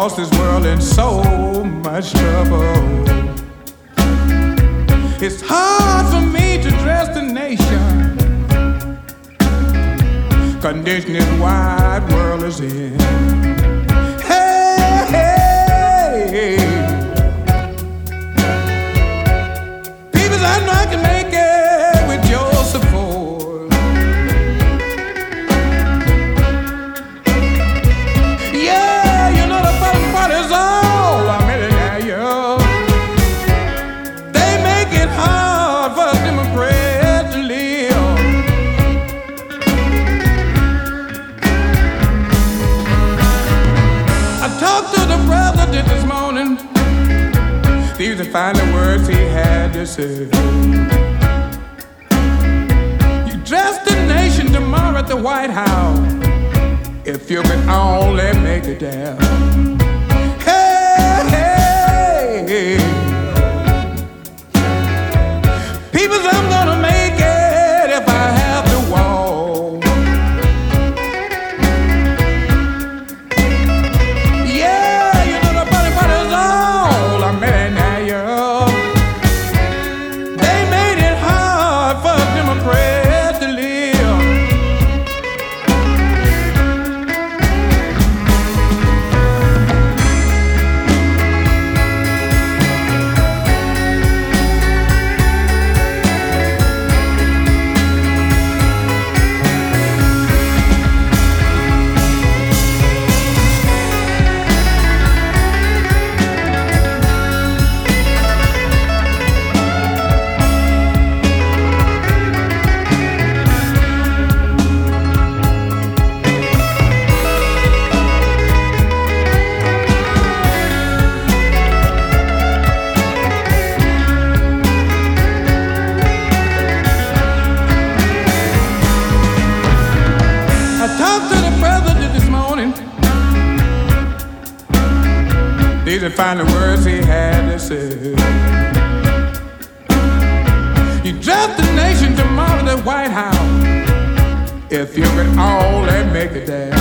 lost this world in so much trouble. It's hard for me to trust the nation, condition this wide world is in. Hey, hey, people, I know I can make it with your support. Yeah, you know the fun part is all I'm in it now, yo. They make it hard for Democrats to live. I talked to the president this morning. These are the final words he had to say. You address the nation tomorrow at the White House, if you can only make it down. Hey, hey, hey. People, I'm gonna make it if I have to walk. Yeah, you know the funny part is all I'm in now, yo. They made it hard for Democrats to live. I talked to the president this morning. These are the final words he had to say. You draft the nation tomorrow at the White House, if you can only make it there.